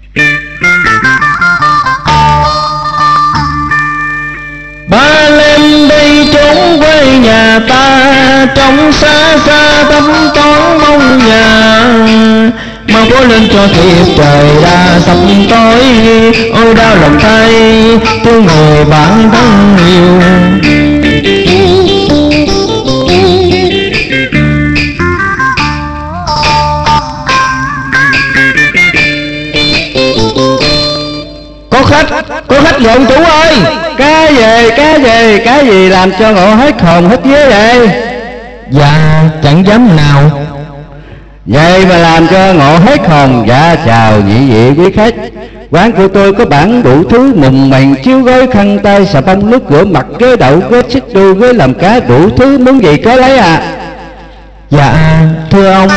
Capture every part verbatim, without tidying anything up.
Ba lên đi trốn quê nhà ta, trong xa xa tâm toán mong nhà. Mau cố lên cho kịp trời đã sắp tối, ôi đau lòng tay thương người bạn thân yêu. Có khách, có khách rồi ông chủ ơi. Cá về, cá về, cá gì làm cho ngộ hết hồn hết vía vậy? Dạ chẳng dám nào. Vậy mà làm cho ngộ hết hồn. Dạ chào nhị vị quý khách. Quán của tôi có bản đủ thứ mùng mền, chiếu gối, khăn tay, xà bông, nước rửa mặt, ghế đậu, ghế xích đu, ghế làm cá, đủ thứ muốn gì có lấy à. Dạ thưa ông.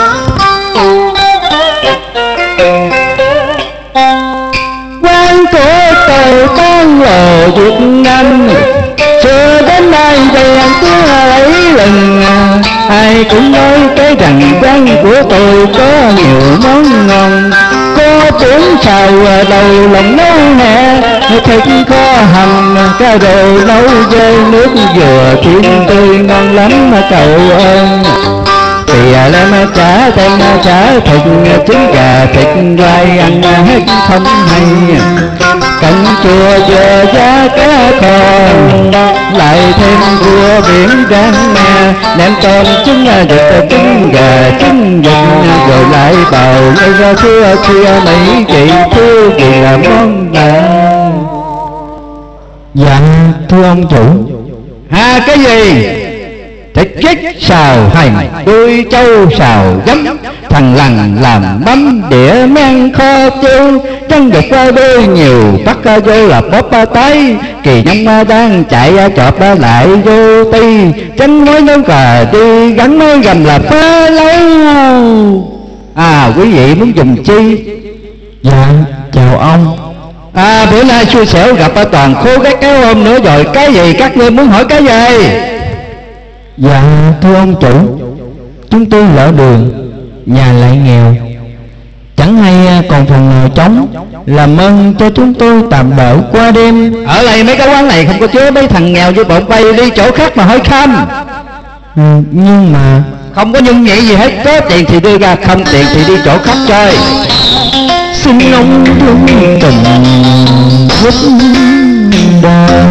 Quán của tôi bán lò Việt Nam, xưa đến nay đèn cứ ấy lần. Ai cũng nói cái rằng quán của tôi có nhiều món ngon, có bún xào đầu lòng nấu nè, thịt kho hầm, cá đồ nấu dê, nước dừa chiên tươi ngon lắm cậu ơi. Thì lên chả tem chả thịt, trứng gà thịt quay ăn hết không hay. Canh chua dừa giá cá kho, lại thêm cua biển rang nè, nem tôm trứng vịt trứng gà trứng vịt, rồi lại bào ngay ra xưa kia mấy chị thưa gì là món nào. Dạ thưa ông chủ. Ha cái gì? Thịt chích xào hành, đuôi trâu xào giấm, thằng lằn làm mắm, đĩa men kho tiêu, chân được qua đôi nhiều, bắt vô là bóp ba tay. Kỳ nhông đang chạy chọp lại vô ti, tránh mối nấu cà đi, gắn mối gầm là phá lâu. À quý vị muốn dùng chi? Dạ chào ông. À bữa nay xui xẻo gặp toàn khô cái kéo ôm nữa rồi. Cái gì các ngươi muốn hỏi cái gì? Dạ thưa ông chủ, chúng tôi lỡ đường, nhà lại nghèo, chẳng hay còn phòng nào trống, làm ơn cho chúng tôi tạm đỡ qua đêm. Ở đây mấy cái quán này không có chứa mấy thằng nghèo như bọn bay, đi chỗ khác mà hỏi khăm. Ừ, nhưng mà không có nhưng vậy gì hết, có tiền thì đưa ra, không tiền thì đi chỗ khác chơi. Xin ông thương tình giúp đỡ,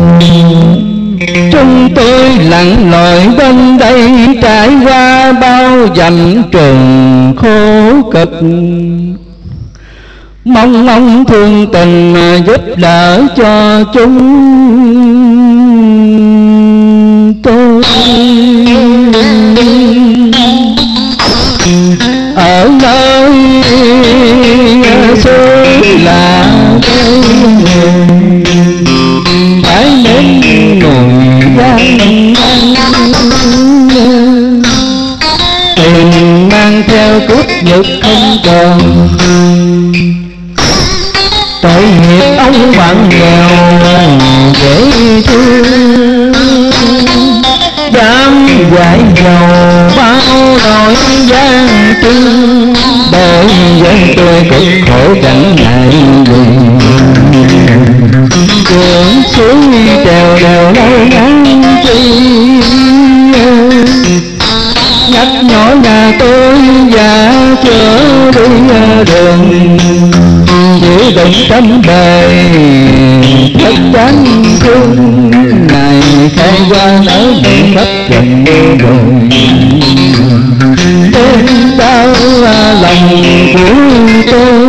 chúng tôi lặn lội bên đây, trải qua bao dặm trường khổ cực. Mong mong thương tình giúp đỡ cho chúng tôi. Ở nơi xứ là phải đến ngồi gian, tiền mang theo cướp nhật không còn. Tội nghiệp ông bạn nghèo dễ thương, dám dạy dầu bao nỗi gian truân, bởi dân tôi cực khổ chẳng ngại gì. Đường xuống trèo đèo lâu ngắn chi, nhắc nhỏ nhà tôi và chở đi đường, chỉ đừng tâm bề thất chán thương. Này khai qua nở mình khắp trần rồi, đêm đau lòng của tôi.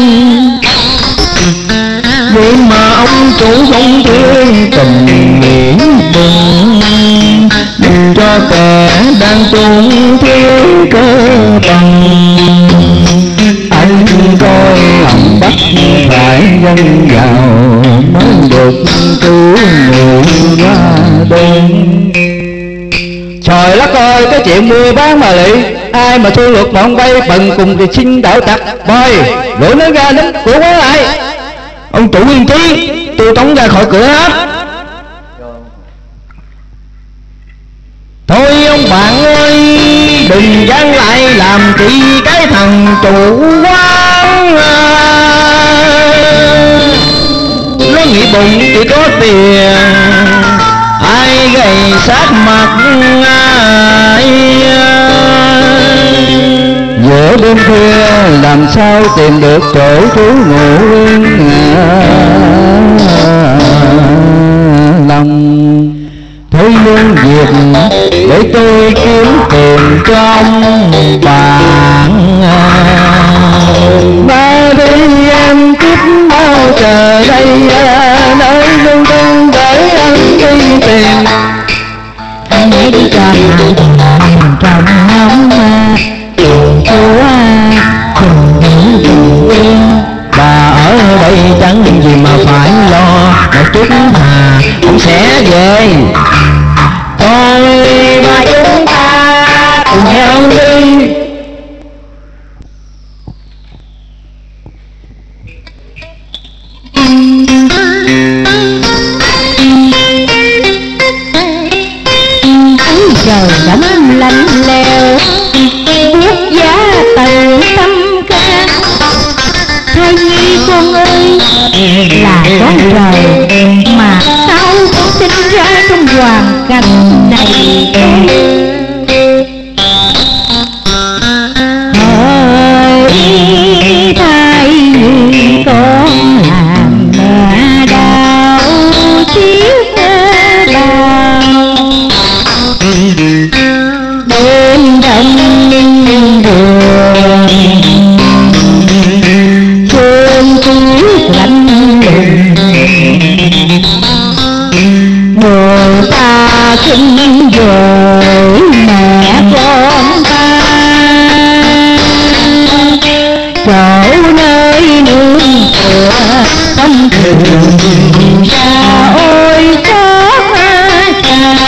Vậy mà ông chủ không thương tình nghĩ đừng, đừng cho kẻ đang tổn thiếu cơ bằng. Anh coi ông bắt phải dân giàu mới được cứu người ra đêm. Trời đất ơi, cái chuyện mua bán mà lị, ai mà thu lượt bọn bay bần cùng thì xin đạo tặc bơi đuổi nó ra đến của quán lại. Ông chủ yên trí, tôi tống ra khỏi cửa hết. Thôi ông bạn ơi, đừng dán lại làm chị cái thằng chủ quán. nó nghĩ bụng chỉ có tiền, ai gầy sát mặt ai. Giữa đêm khuya làm sao tìm được chỗ trú ngụ yên lòng. Thế nhưng việc để tôi kiếm tiền trong bạn, ba đi em kiếp bao chờ đây, nơi lương tâm để anh đi tìm. Anh hãy đi cho hài trong ngóng chúa cùng những bình yên. Bà ở đây chẳng gì mà phải lo, một chút mà cũng sẽ về. Thôi mà chúng ta cùng nhau đi. Trời nóng lạnh lẽo buốt giá từ tâm ca. Thai nhi con ơi là con trời, mà sao con sinh ra trong hoàn cảnh này. Hỡi thai nhi con làm mẹ đau tiếc bao. Đêm đông đường cơn tuyết lạnh lùng, người ta khinh rồi mẹ con ta. Chỗ nơi nương tựa tâm thường ra ôi xót xa.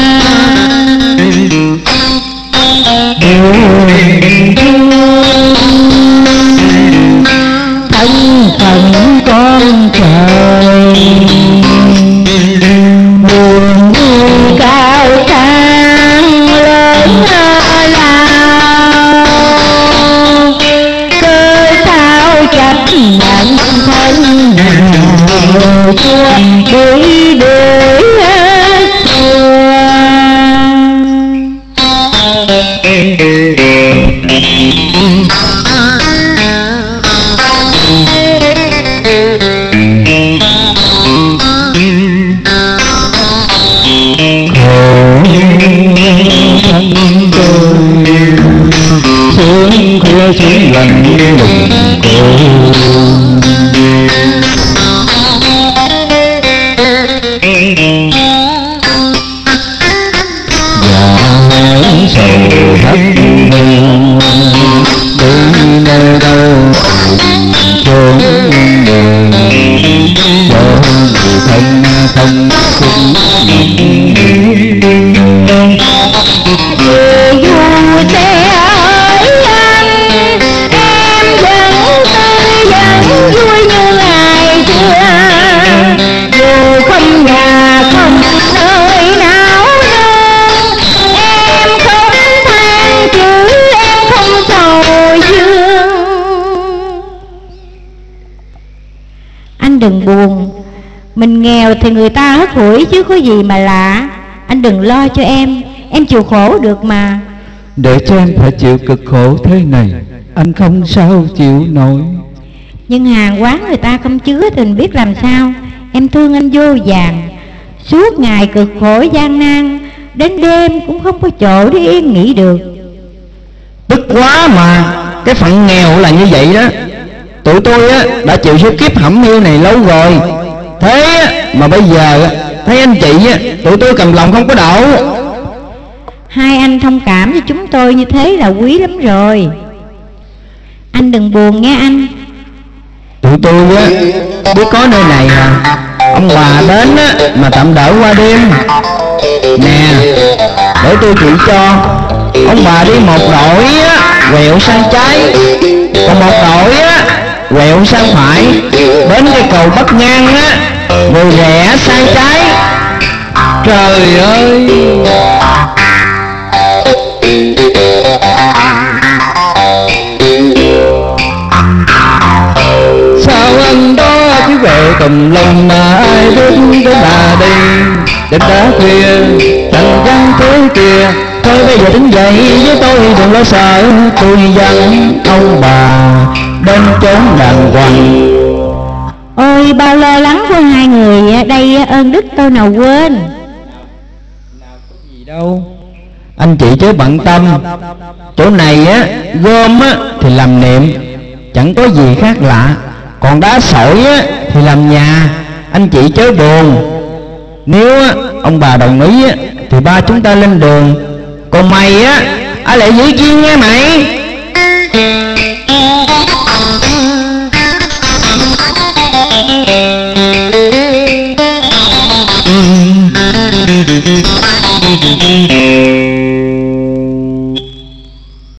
Thân phận con trời buồn vui cao sang lớn lao. Cớ sao trách nhận thân nào chưa đi để sướng khuya chỉ lạnh lùng cô. Và sầu thất hương đi nơi đâu chốn người, cho người thân không cũng về dù sẽ ở anh, em vẫn tươi vẫn vui như ngày xưa. Dù không nhà không nơi nào nương, em không than chữ em không sầu dương. Anh đừng buồn, mình nghèo thì người ta hất hủi chứ có gì mà lạ. Anh đừng lo cho em, em chịu khổ được mà. Để cho em phải chịu cực khổ thế này, anh không sao chịu nổi. Nhưng hàng quán người ta không chứa thì mình biết làm sao. Em thương anh vô vàn, suốt ngày cực khổ gian nan, đến đêm cũng không có chỗ để yên nghỉ được. Tức quá mà, cái phận nghèo là như vậy đó. Tụi tôi á đã chịu số kiếp hẩm hiu này lâu rồi. Thế á, mà bây giờ thấy anh chị á, tụi tôi cầm lòng không có đậu. Hai anh thông cảm cho chúng tôi như thế là quý lắm rồi. Anh đừng buồn nghe anh. Tụi tôi á biết có nơi này à, ông bà đến á mà tạm đỡ qua đêm. Nè, để tôi chỉ cho. Ông bà đi một đội á quẹo sang trái, còn một đội á quẹo sang phải, đến cái cầu Bắc Ngang á rồi rẽ sang trái. Trời ơi, sao anh đó tùm lum mà ai biết cái bà đi. Đêm đã khuya thành văn thế kia, thôi bây giờ đứng dậy với tôi đừng lo sợ. Tôi dẫn ông bà đến chốn đàng hoàng. Ôi bao lo lắng của hai người đây, ơn đức tôi nào quên. Nào có gì đâu, anh chị chớ bận tâm. Chỗ này á gom á thì làm niệm, chẳng có gì khác lạ. Còn đá sỏi á thì làm nhà, anh chị chớ buồn. Nếu á ông bà đồng ý á thì ba chúng ta lên đường. Còn mày á ở lại giữ chiên nghe mày.